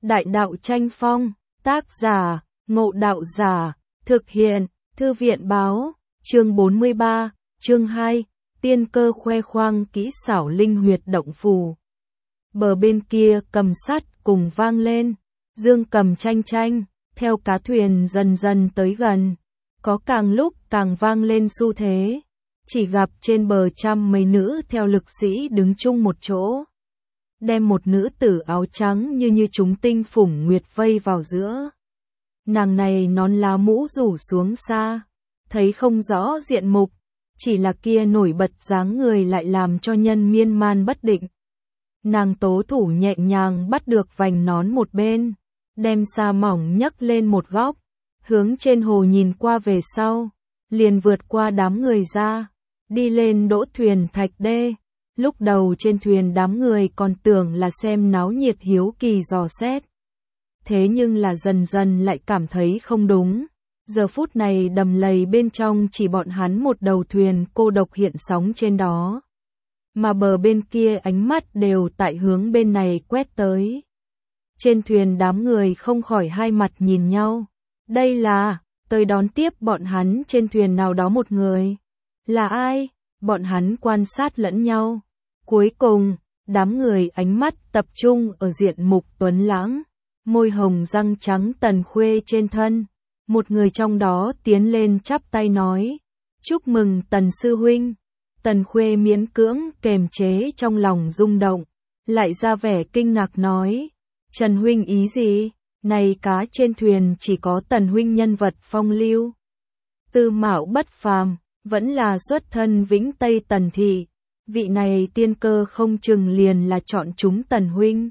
Đại đạo tranh phong, tác giả, Ngộ Đạo Giả, thực hiện, Thư viện báo, chương 43, chương 2, tiên cơ khoe khoang kỹ xảo linh huyệt động phù. Bờ bên kia cầm sắt cùng vang lên, dương cầm chanh chanh, theo cá thuyền dần dần tới gần, có càng lúc càng vang lên xu thế. Chỉ gặp trên bờ trăm mấy nữ theo lực sĩ đứng chung một chỗ, đem một nữ tử áo trắng như chúng tinh phủng nguyệt vây vào giữa. Nàng này nón lá mũ rủ xuống xa, thấy không rõ diện mục, chỉ là kia nổi bật dáng người lại làm cho nhân miên man bất định. Nàng tố thủ nhẹ nhàng bắt được vành nón một bên, đem sa mỏng nhấc lên một góc, hướng trên hồ nhìn qua về sau, liền vượt qua đám người ra, đi lên đỗ thuyền thạch đê. Lúc đầu trên thuyền đám người còn tưởng là xem náo nhiệt hiếu kỳ dò xét. Thế nhưng là dần dần lại cảm thấy không đúng. Giờ phút này đầm lầy bên trong chỉ bọn hắn một đầu thuyền cô độc hiện sóng trên đó. Mà bờ bên kia ánh mắt đều tại hướng bên này quét tới. Trên thuyền đám người không khỏi hai mặt nhìn nhau. Đây là, tới đón tiếp bọn hắn trên thuyền nào đó một người. Là ai? Bọn hắn quan sát lẫn nhau. Cuối cùng, đám người ánh mắt tập trung ở diện mục tuấn lãng, môi hồng răng trắng Tần Khuê trên thân. Một người trong đó tiến lên chắp tay nói, chúc mừng Tần sư huynh. Tần Khuê miễn cưỡng kềm chế trong lòng rung động, lại ra vẻ kinh ngạc nói, Trần huynh ý gì? Này cá trên thuyền chỉ có Tần huynh nhân vật phong lưu, tư mạo bất phàm, vẫn là xuất thân Vĩnh Tây Tần thị. Vị này tiên cơ không chừng liền là chọn chúng Tần huynh.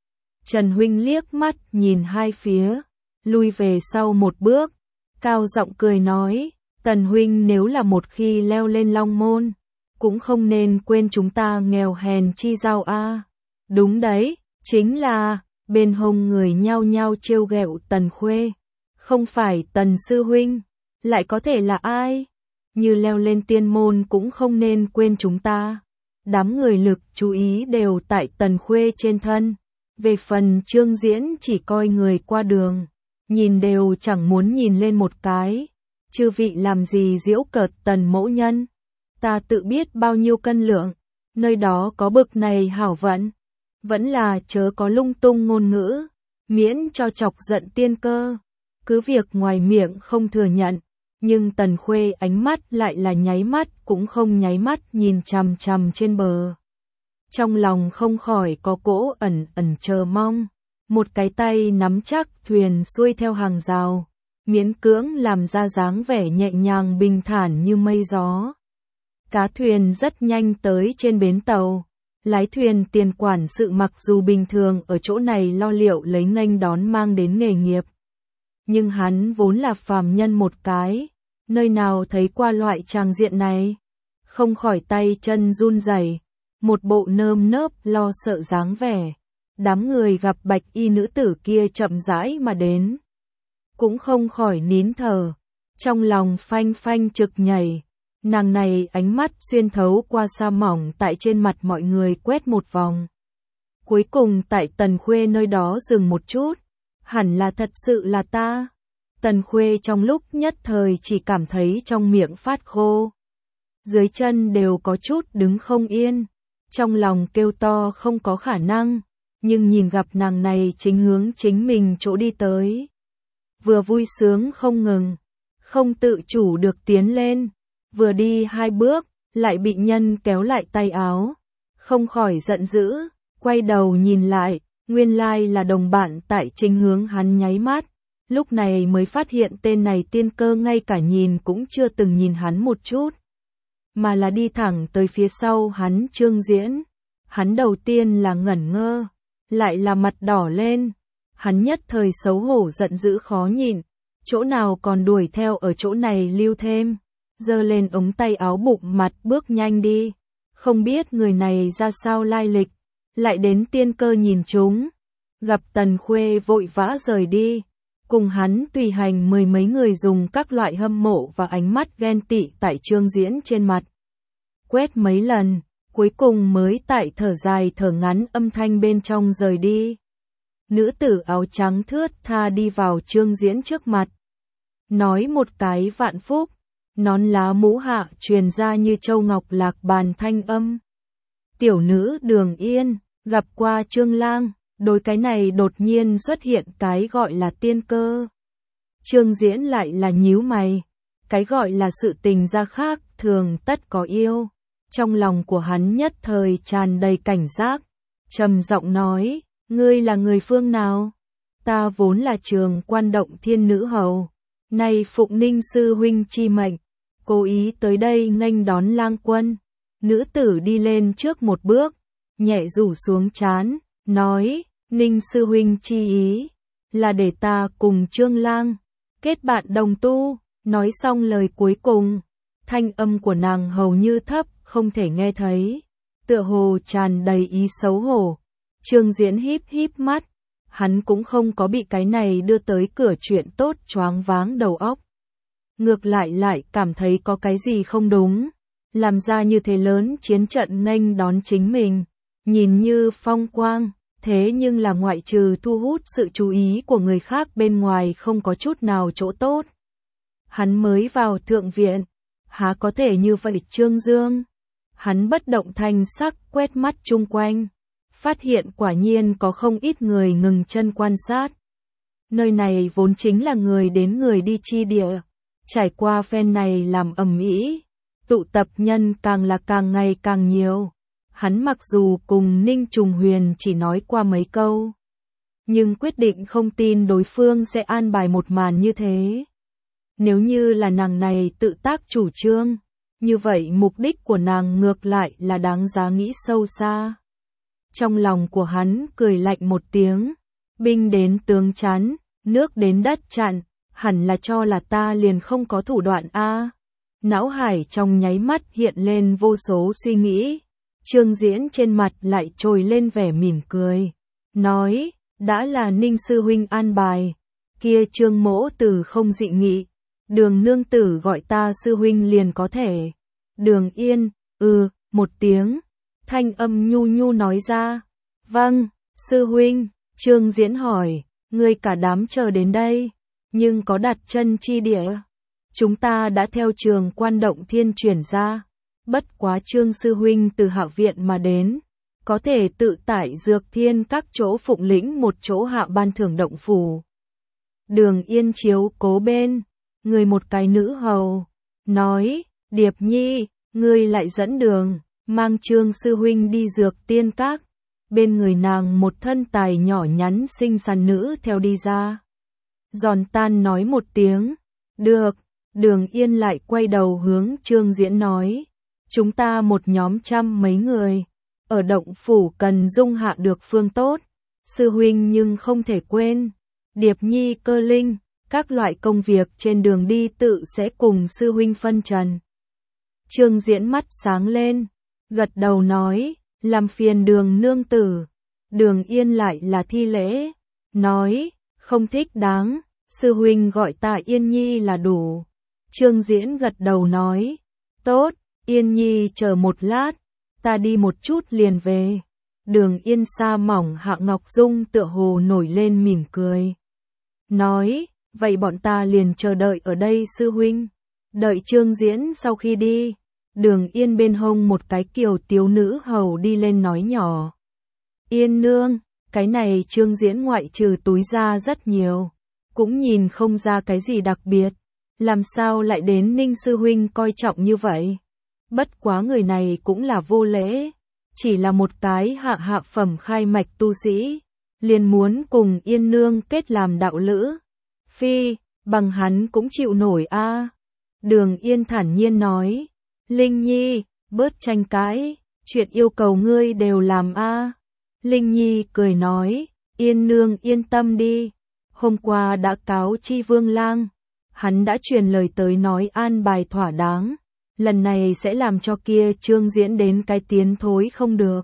Trần huynh liếc mắt nhìn hai phía, lui về sau một bước, cao giọng cười nói, Tần huynh nếu là một khi leo lên Long Môn, cũng không nên quên chúng ta nghèo hèn chi giao a. Đúng đấy, chính là, bên hông người nhao nhao trêu ghẹo Tần Khuê, không phải Tần sư huynh, lại có thể là ai? Như leo lên tiên môn cũng không nên quên chúng ta. Đám người lực chú ý đều tại Tần Khuê trên thân. Về phần Trương Diễn chỉ coi người qua đường, nhìn đều chẳng muốn nhìn lên một cái. Chư vị làm gì giễu cợt Tần mẫu nhân? Ta tự biết bao nhiêu cân lượng, nơi đó có bực này hảo vận. Vẫn là chớ có lung tung ngôn ngữ, miễn cho chọc giận tiên cơ. Cứ việc ngoài miệng không thừa nhận, nhưng Tần Khuê ánh mắt lại là nháy mắt cũng không nháy mắt nhìn chằm chằm trên bờ. Trong lòng không khỏi có cỗ ẩn ẩn chờ mong, một cái tay nắm chắc thuyền xuôi theo hàng rào, miễn cưỡng làm ra dáng vẻ nhẹ nhàng bình thản như mây gió. Cá thuyền rất nhanh tới trên bến tàu, lái thuyền tiền quản sự mặc dù bình thường ở chỗ này lo liệu lấy nghênh đón mang đến nghề nghiệp. Nhưng hắn vốn là phàm nhân một cái, nơi nào thấy qua loại tràng diện này, không khỏi tay chân run rẩy, một bộ nơm nớp lo sợ dáng vẻ. Đám người gặp bạch y nữ tử kia chậm rãi mà đến, cũng không khỏi nín thở, trong lòng phanh phanh trực nhảy. Nàng này ánh mắt xuyên thấu qua sa mỏng tại trên mặt mọi người quét một vòng. Cuối cùng tại Tần Khuê nơi đó dừng một chút, hẳn là thật sự là ta. Tần Khuê trong lúc nhất thời chỉ cảm thấy trong miệng phát khô, dưới chân đều có chút đứng không yên, trong lòng kêu to không có khả năng, nhưng nhìn gặp nàng này chính hướng chính mình chỗ đi tới. Vừa vui sướng không ngừng, không tự chủ được tiến lên, vừa đi hai bước, lại bị nhân kéo lại tay áo, không khỏi giận dữ, quay đầu nhìn lại, nguyên lai là đồng bạn tại chính hướng hắn nháy mắt. Lúc này mới phát hiện tên này tiên cơ ngay cả nhìn cũng chưa từng nhìn hắn một chút, mà là đi thẳng tới phía sau hắn Trương Diễn. Hắn đầu tiên là ngẩn ngơ, lại là mặt đỏ lên, hắn nhất thời xấu hổ giận dữ khó nhịn, chỗ nào còn đuổi theo ở chỗ này lưu thêm, giơ lên ống tay áo bụng mặt bước nhanh đi, không biết người này ra sao lai lịch, lại đến tiên cơ nhìn chúng. Gặp Tần Khuê vội vã rời đi, cùng hắn tùy hành mười mấy người dùng các loại hâm mộ và ánh mắt ghen tị tại Trương Diễn trên mặt quét mấy lần, cuối cùng mới tại thở dài thở ngắn âm thanh bên trong rời đi. Nữ tử áo trắng thướt tha đi vào Trương Diễn trước mặt. Nói một cái vạn phúc, nón lá mũ hạ truyền ra như châu ngọc lạc bàn thanh âm. Tiểu nữ Đường Yên, gặp qua Trương lang, đối cái này đột nhiên xuất hiện cái gọi là tiên cơ. Trương Diễn lại là nhíu mày, cái gọi là sự tình gia khác thường tất có yêu. Trong lòng của hắn nhất thời tràn đầy cảnh giác, trầm giọng nói, ngươi là người phương nào? Ta vốn là Trường Quan Động Thiên nữ hầu, nay phụng Ninh sư huynh chi mệnh, cố ý tới đây nghênh đón lang quân. Nữ tử đi lên trước một bước, nhẹ rủ xuống trán, nói, Ninh sư huynh chi ý, là để ta cùng Trương lang kết bạn đồng tu. Nói xong lời cuối cùng, thanh âm của nàng hầu như thấp, không thể nghe thấy, tựa hồ tràn đầy ý xấu hổ. Trương Diễn híp híp mắt, hắn cũng không có bị cái này đưa tới cửa chuyện tốt choáng váng đầu óc. Ngược lại cảm thấy có cái gì không đúng, làm ra như thế lớn chiến trận nghênh đón chính mình, nhìn như phong quang, thế nhưng là ngoại trừ thu hút sự chú ý của người khác bên ngoài không có chút nào chỗ tốt. Hắn mới vào thượng viện, há có thể như vậy Trương Dương? Hắn bất động thanh sắc quét mắt chung quanh, phát hiện quả nhiên có không ít người ngừng chân quan sát. Nơi này vốn chính là người đến người đi chi địa, trải qua phen này làm ầm ĩ, tụ tập nhân càng là càng ngày càng nhiều. Hắn mặc dù cùng Ninh Trùng Huyền chỉ nói qua mấy câu, nhưng quyết định không tin đối phương sẽ an bài một màn như thế. Nếu như là nàng này tự tác chủ trương, như vậy mục đích của nàng ngược lại là đáng giá nghĩ sâu xa. Trong lòng của hắn cười lạnh một tiếng, binh đến tướng chắn, nước đến đất chặn, hẳn là cho là ta liền không có thủ đoạn a. Não hải trong nháy mắt hiện lên vô số suy nghĩ. Trương Diễn trên mặt lại trồi lên vẻ mỉm cười, nói, đã là Ninh sư huynh an bài, kia Trương mỗ tử không dị nghị, Đường nương tử gọi ta sư huynh liền có thể. Đường Yên, một tiếng, thanh âm nhu nhu nói ra, vâng, sư huynh. Trương Diễn hỏi, ngươi cả đám chờ đến đây, nhưng có đặt chân chi địa? Chúng ta đã theo Trường Quan Động Thiên chuyển ra. Bất quá Trương sư huynh từ hạ viện mà đến, có thể tự tại dược thiên các chỗ phụng lĩnh một chỗ hạ ban thưởng động phủ. Đường Yên chiếu cố bên, người một cái nữ hầu, nói, Điệp Nhi, ngươi lại dẫn đường, mang Trương sư huynh đi dược tiên các. Bên người nàng một thân tài nhỏ nhắn xinh xắn nữ theo đi ra. Giòn tan nói một tiếng, được. Đường Yên lại quay đầu hướng Trương Diễn nói, chúng ta một nhóm trăm mấy người, ở động phủ cần dung hạ được phương tốt, sư huynh nhưng không thể quên, Điệp Nhi Cơ Linh, các loại công việc trên đường đi tự sẽ cùng sư huynh phân trần. Trương Diễn mắt sáng lên, gật đầu nói, làm phiền Đường nương tử. Đường Yên lại là thi lễ, nói, không thích đáng, sư huynh gọi ta Yên Nhi là đủ. Trương Diễn gật đầu nói, tốt, Yên Nhi chờ một lát, ta đi một chút liền về. Đường Yên sa mỏng hạ ngọc dung tựa hồ nổi lên mỉm cười, nói, vậy bọn ta liền chờ đợi ở đây sư huynh. Đợi Trương Diễn sau khi đi, Đường Yên bên hông một cái kiều tiếu nữ hầu đi lên nói nhỏ, Yên nương, cái này Trương Diễn ngoại trừ túi ra rất nhiều, cũng nhìn không ra cái gì đặc biệt, làm sao lại đến Ninh sư huynh coi trọng như vậy. Bất quá người này cũng là vô lễ, chỉ là một cái hạ phẩm khai mạch tu sĩ, liền muốn cùng Yên nương kết làm đạo lữ. Phi, bằng hắn cũng chịu nổi a. Đường Yên thản nhiên nói, Linh Nhi, bớt tranh cãi, chuyện yêu cầu ngươi đều làm a. Linh Nhi cười nói, Yên nương yên tâm đi, hôm qua đã cáo chi Vương lang, hắn đã truyền lời tới nói an bài thỏa đáng, lần này sẽ làm cho kia Trương Diễn đến cái tiến thối không được.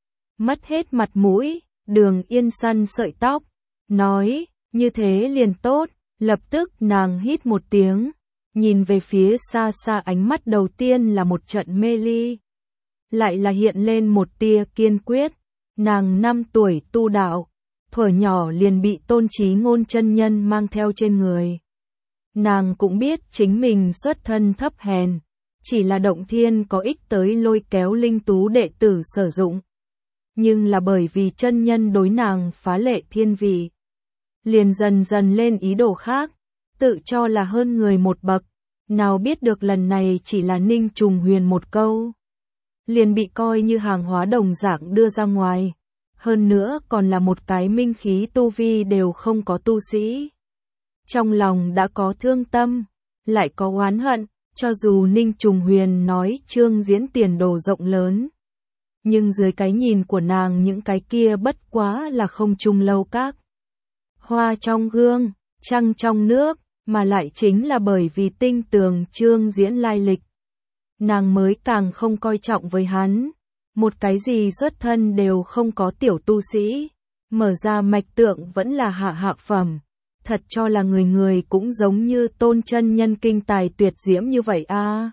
Mất hết mặt mũi, Đường Yên săn sợi tóc, nói, như thế liền tốt. Lập tức nàng hít một tiếng, nhìn về phía xa xa, ánh mắt đầu tiên là một trận mê ly, lại là hiện lên một tia kiên quyết. Nàng 5 tuổi tu đạo, thuở nhỏ liền bị Tôn Chí Ngôn chân nhân mang theo trên người. Nàng cũng biết chính mình xuất thân thấp hèn, chỉ là Động Thiên có ích tới lôi kéo linh tú đệ tử sử dụng. Nhưng là bởi vì chân nhân đối nàng phá lệ thiên vị, liền dần dần lên ý đồ khác, tự cho là hơn người một bậc, nào biết được lần này chỉ là Ninh Trùng Huyền một câu, liền bị coi như hàng hóa đồng dạng đưa ra ngoài, hơn nữa còn là một cái minh khí tu vi đều không có tu sĩ. Trong lòng đã có thương tâm, lại có oán hận, cho dù Ninh Trùng Huyền nói Trương Diễn tiền đồ rộng lớn, nhưng dưới cái nhìn của nàng những cái kia bất quá là không trung lâu các. Hoa trong gương, trăng trong nước, mà lại chính là bởi vì tinh tường Trương Diễn lai lịch. Nàng mới càng không coi trọng với hắn, một cái gì xuất thân đều không có tiểu tu sĩ, mở ra mạch tượng vẫn là hạ phẩm, thật cho là người người cũng giống như Tôn chân nhân kinh tài tuyệt diễm như vậy a.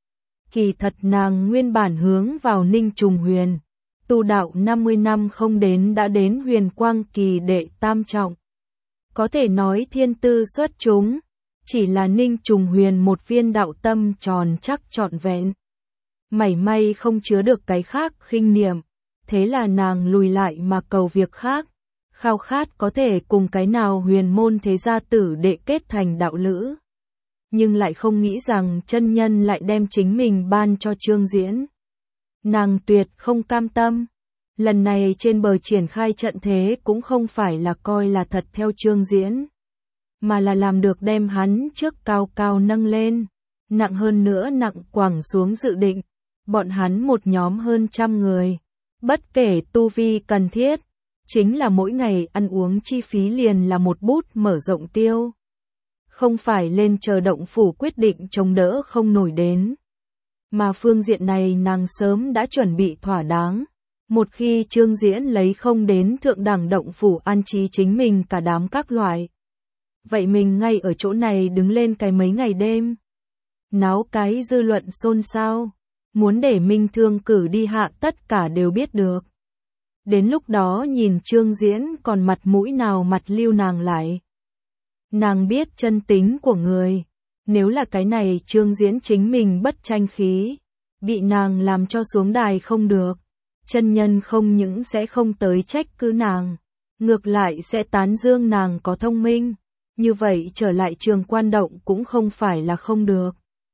Kỳ thật nàng nguyên bản hướng vào Ninh Trùng Huyền, tu đạo 50 năm không đến đã đến huyền quang kỳ đệ tam trọng. Có thể nói thiên tư xuất chúng, chỉ là Ninh Trùng Huyền một viên đạo tâm tròn chắc trọn vẹn. Mảy may không chứa được cái khác khinh niệm, thế là nàng lùi lại mà cầu việc khác, khao khát có thể cùng cái nào huyền môn thế gia tử đệ kết thành đạo lữ. Nhưng lại không nghĩ rằng chân nhân lại đem chính mình ban cho Trương Diễn. Nàng tuyệt không cam tâm. Lần này trên bờ triển khai trận thế cũng không phải là coi là thật theo Trương Diễn, mà là làm được đem hắn trước cao cao nâng lên, nặng hơn nữa nặng quẳng xuống dự định. Bọn hắn một nhóm hơn 100 người, bất kể tu vi cần thiết, chính là mỗi ngày ăn uống chi phí liền là một bút mở rộng tiêu. Không phải lên chờ động phủ quyết định chống đỡ không nổi đến. Mà phương diện này nàng sớm đã chuẩn bị thỏa đáng. Một khi Trương Diễn lấy không đến thượng đẳng động phủ an trí chính mình cả đám các loại. Vậy mình ngay ở chỗ này đứng lên cái mấy ngày đêm. Náo cái dư luận xôn xao. Muốn để Minh Thương cử đi hạ tất cả đều biết được. Đến lúc đó nhìn Trương Diễn còn mặt mũi nào mặt lưu nàng lại. Nàng biết chân tính của người. Nếu là cái này Trương Diễn chính mình bất tranh khí, bị nàng làm cho xuống đài không được. Chân nhân không những sẽ không tới trách cứ nàng, ngược lại sẽ tán dương nàng có thông minh. Như vậy trở lại Trường Quan Động cũng không phải là không được.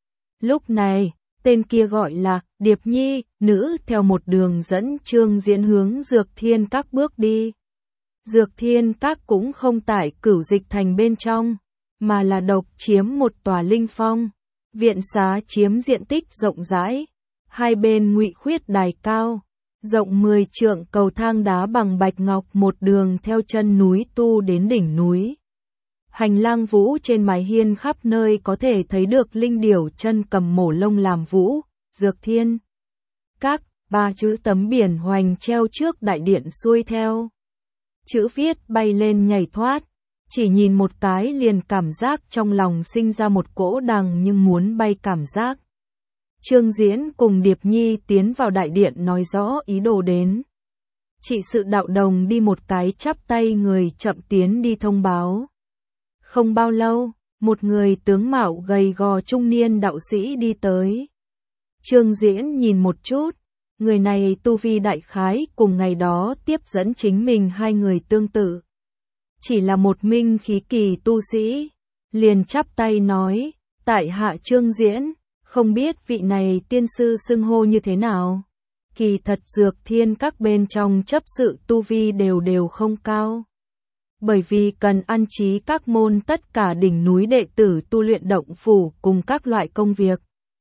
Lúc này, tên kia gọi là Điệp Nhi, nữ theo một đường dẫn Trương Diễn hướng Dược Thiên Các bước đi. Dược Thiên Các cũng không tại Cửu Dịch Thành bên trong, mà là độc chiếm một tòa linh phong. Viện xá chiếm diện tích rộng rãi, hai bên ngụy khuyết đài cao, rộng 10 trượng cầu thang đá bằng bạch ngọc một đường theo chân núi tu đến đỉnh núi. Hành lang vũ trên mái hiên khắp nơi có thể thấy được linh điểu chân cầm mổ lông làm vũ, Dược Thiên Các, 3 chữ tấm biển hoành treo trước đại điện xuôi theo. Chữ viết bay lên nhảy thoát, chỉ nhìn một cái liền cảm giác trong lòng sinh ra một cỗ đằng nhưng muốn bay cảm giác. Trương Diễn cùng Điệp Nhi tiến vào đại điện nói rõ ý đồ đến. Trị sự đạo đồng đi một cái chắp tay người chậm tiến đi thông báo. Không bao lâu, một người tướng mạo gầy gò trung niên đạo sĩ đi tới. Trương Diễn nhìn một chút, người này tu vi đại khái cùng ngày đó tiếp dẫn chính mình hai người tương tự. Chỉ là một minh khí kỳ tu sĩ, liền chắp tay nói, tại hạ Trương Diễn, không biết vị này tiên sư xưng hô như thế nào. Kỳ thật Dược Thiên Các bên trong chấp sự tu vi đều không cao. Bởi vì cần an trí các môn tất cả đỉnh núi đệ tử tu luyện động phủ cùng các loại công việc.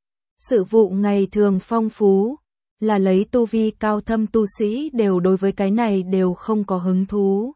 Sự vụ ngày thường phong phú, là lấy tu vi cao thâm tu sĩ đều đối với cái này đều không có hứng thú.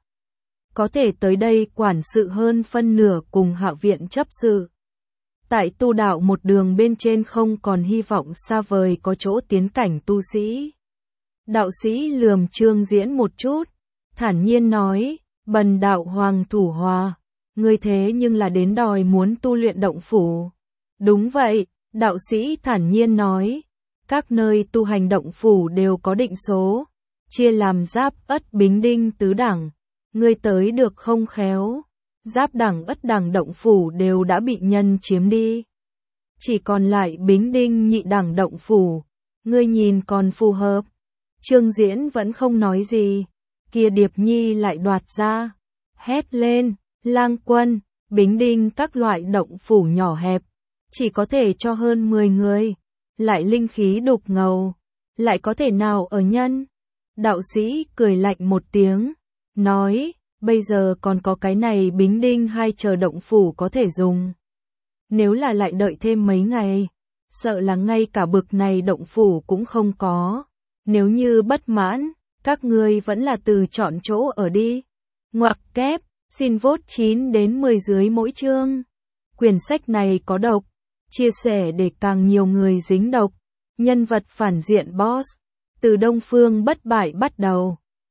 Có thể tới đây quản sự hơn phân nửa cùng hạ viện chấp sự. Tại tu đạo một đường bên trên không còn hy vọng xa vời có chỗ tiến cảnh tu sĩ. Đạo sĩ lườm Trương Diễn một chút, thản nhiên nói, bần đạo Hoàng Thủ Hòa, ngươi thế nhưng là đến đòi muốn tu luyện động phủ. Đúng vậy, đạo sĩ thản nhiên nói, các nơi tu hành động phủ đều có định số, chia làm Giáp, Ất, Bính, Đinh tứ đẳng, ngươi tới được không khéo. Giáp Đẳng Ất Đẳng động phủ đều đã bị nhân chiếm đi. Chỉ còn lại Bính Đinh Nhị Đẳng động phủ, ngươi nhìn còn phù hợp. Trương Diễn vẫn không nói gì, kia Điệp Nhi lại đoạt ra, hét lên, Lang Quân, Bính Đinh các loại động phủ nhỏ hẹp, chỉ có thể cho hơn 10 người, lại linh khí đục ngầu, lại có thể nào ở nhân. Đạo sĩ cười lạnh một tiếng, nói, bây giờ còn có cái này Bính Đinh hai chờ động phủ có thể dùng. Nếu là lại đợi thêm mấy ngày, sợ là ngay cả bực này động phủ cũng không có. Nếu như bất mãn, các ngươi vẫn là từ chọn chỗ ở đi. Ngoặc kép, xin vote 9 đến 10 dưới mỗi chương. Quyển sách này có độc, chia sẻ để càng nhiều người dính độc. Nhân vật phản diện boss, từ Đông Phương Bất Bại bắt đầu.